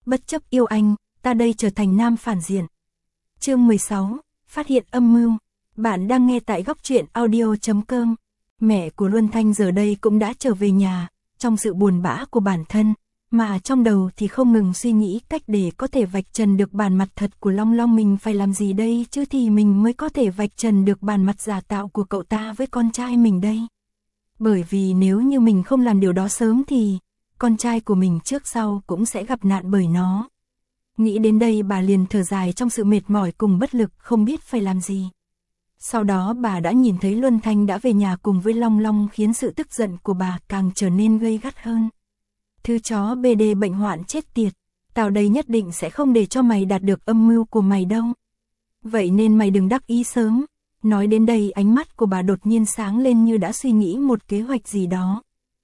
bất chấp yêu anh, ta đây trở thành nam phản diện. Chương 16, phát hiện âm mưu. Bạn đang nghe tại góc truyện audio.com. Mẹ của Luân Thanh giờ đây cũng đã trở về nhà, trong sự buồn bã của bản thân, mà trong đầu thì không ngừng suy nghĩ cách để có thể vạch trần được bản mặt thật của Long Long. Mình phải làm gì đây chứ thì mình mới có thể vạch trần được bản mặt giả tạo của cậu ta với con trai mình đây. Bởi vì nếu như mình không làm điều đó sớm thì con trai của mình trước sau cũng sẽ gặp nạn bởi nó. Nghĩ đến đây bà liền thở dài trong sự mệt mỏi cùng bất lực không biết phải làm gì. Sau đó bà đã nhìn thấy Luân Thanh đã về nhà cùng với Long Long khiến sự tức giận của bà càng trở nên gay gắt hơn. Thứ chó BD bệnh hoạn chết tiệt, tao đây nhất định sẽ không để cho mày đạt được âm mưu của mày đâu. Vậy nên mày đừng đắc ý sớm. Nói đến đây ánh mắt của bà đột nhiên sáng lên như đã suy nghĩ một kế hoạch gì đó.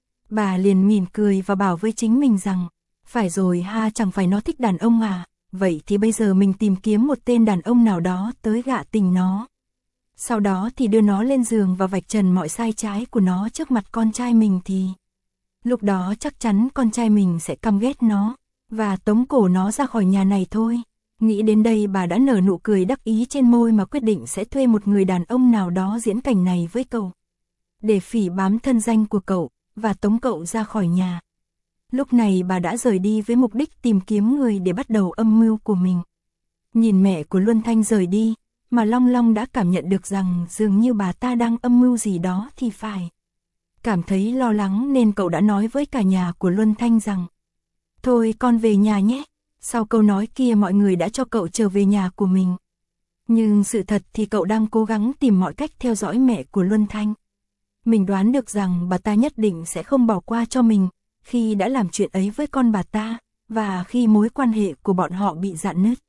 Bà liền mỉm cười và bảo với chính mình rằng, phải rồi ha, chẳng phải nó thích đàn ông à, vậy thì bây giờ mình tìm kiếm một tên đàn ông nào đó tới gạ tình nó. Sau đó thì đưa nó lên giường và vạch trần mọi sai trái của nó trước mặt con trai mình thì lúc đó chắc chắn con trai mình sẽ căm ghét nó và tống cổ nó ra khỏi nhà này thôi. Nghĩ đến đây bà đã nở nụ cười đắc ý trên môi mà quyết định sẽ thuê một người đàn ông nào đó diễn cảnh này với cậu, để phỉ bám thân danh của cậu và tống cậu ra khỏi nhà. Lúc này bà đã rời đi với mục đích tìm kiếm người để bắt đầu âm mưu của mình. Nhìn mẹ của Luân Thanh rời đi, mà Long Long đã cảm nhận được rằng dường như bà ta đang âm mưu gì đó thì phải. Cảm thấy lo lắng nên cậu đã nói với cả nhà của Luân Thanh rằng, thôi con về nhà nhé. Sau câu nói kia mọi người đã cho cậu trở về nhà của mình. Nhưng sự thật thì cậu đang cố gắng tìm mọi cách theo dõi mẹ của Luân Thanh. Mình đoán được rằng bà ta nhất định sẽ không bỏ qua cho mình khi đã làm chuyện ấy với con bà ta, và khi mối quan hệ của bọn họ bị rạn nứt.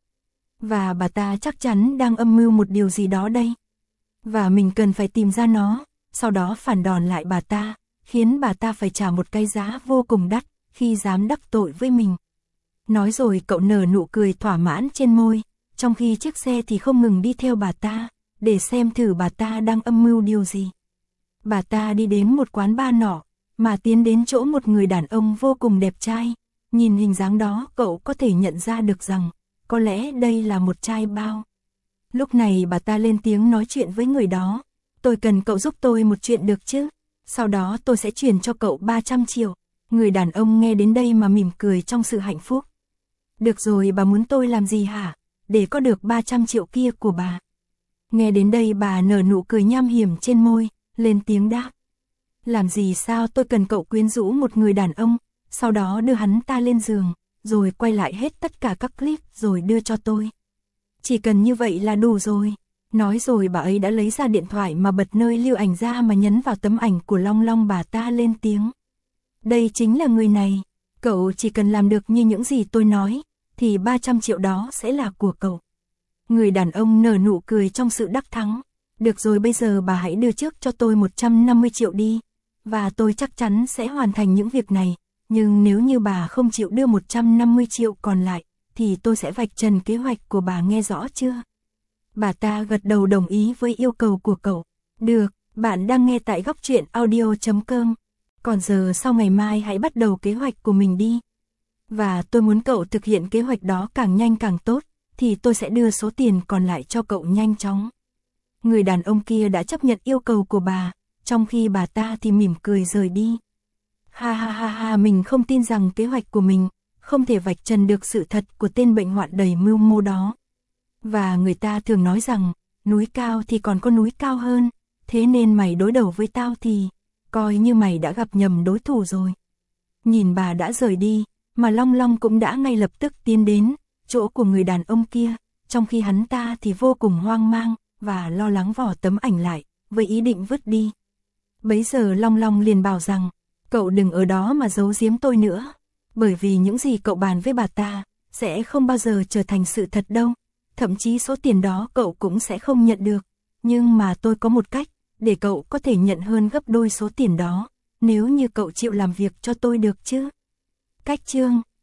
Và bà ta chắc chắn đang âm mưu một điều gì đó đây. Và mình cần phải tìm ra nó, sau đó phản đòn lại bà ta, khiến bà ta phải trả một cái giá vô cùng đắt khi dám đắc tội với mình. Nói rồi cậu nở nụ cười thỏa mãn trên môi, trong khi chiếc xe thì không ngừng đi theo bà ta, để xem thử bà ta đang âm mưu điều gì. Bà ta đi đến một quán bar nọ, mà tiến đến chỗ một người đàn ông vô cùng đẹp trai. Nhìn hình dáng đó cậu có thể nhận ra được rằng, có lẽ đây là một trai bao. Lúc này bà ta lên tiếng nói chuyện với người đó, tôi cần cậu giúp tôi một chuyện được chứ, sau đó tôi sẽ chuyển cho cậu 300 triệu. Người đàn ông nghe đến đây mà mỉm cười trong sự hạnh phúc. Được rồi, bà muốn tôi làm gì hả, để có được 300 triệu kia của bà? Nghe đến đây bà nở nụ cười nham hiểm trên môi, lên tiếng đáp. Làm gì sao, tôi cần cậu quyến rũ một người đàn ông, sau đó đưa hắn ta lên giường, rồi quay lại hết tất cả các clip rồi đưa cho tôi. Chỉ cần như vậy là đủ rồi. Nói rồi bà ấy đã lấy ra điện thoại mà bật nơi lưu ảnh ra mà nhấn vào tấm ảnh của Long Long. Bà ta lên tiếng. Đây chính là người này, cậu chỉ cần làm được như những gì tôi nói, thì 300 triệu đó sẽ là của cậu. Người đàn ông nở nụ cười trong sự đắc thắng. Được rồi, bây giờ bà hãy đưa trước cho tôi 150 triệu đi, và tôi chắc chắn sẽ hoàn thành những việc này. Nhưng nếu như bà không chịu đưa 150 triệu còn lại, thì tôi sẽ vạch trần kế hoạch của bà, nghe rõ chưa? Bà ta gật đầu đồng ý với yêu cầu của cậu. Được, bạn đang nghe tại góc truyện audio.com. Còn giờ sau ngày mai hãy bắt đầu kế hoạch của mình đi. Và tôi muốn cậu thực hiện kế hoạch đó càng nhanh càng tốt, thì tôi sẽ đưa số tiền còn lại cho cậu nhanh chóng. Người đàn ông kia đã chấp nhận yêu cầu của bà, trong khi bà ta thì mỉm cười rời đi. Ha ha ha ha, mình không tin rằng kế hoạch của mình không thể vạch trần được sự thật của tên bệnh hoạn đầy mưu mô đó. Và người ta thường nói rằng, núi cao thì còn có núi cao hơn, thế nên mày đối đầu với tao thì coi như mày đã gặp nhầm đối thủ rồi. Nhìn bà đã rời đi, mà Long Long cũng đã ngay lập tức tiến đến chỗ của người đàn ông kia, trong khi hắn ta thì vô cùng hoang mang và lo lắng vỏ tấm ảnh lại, với ý định vứt đi. Bấy giờ Long Long liền bảo rằng, cậu đừng ở đó mà giấu giếm tôi nữa, bởi vì những gì cậu bàn với bà ta sẽ không bao giờ trở thành sự thật đâu, thậm chí số tiền đó cậu cũng sẽ không nhận được. Nhưng mà tôi có một cách để cậu có thể nhận hơn gấp đôi số tiền đó, nếu như cậu chịu làm việc cho tôi được chứ. Cách chương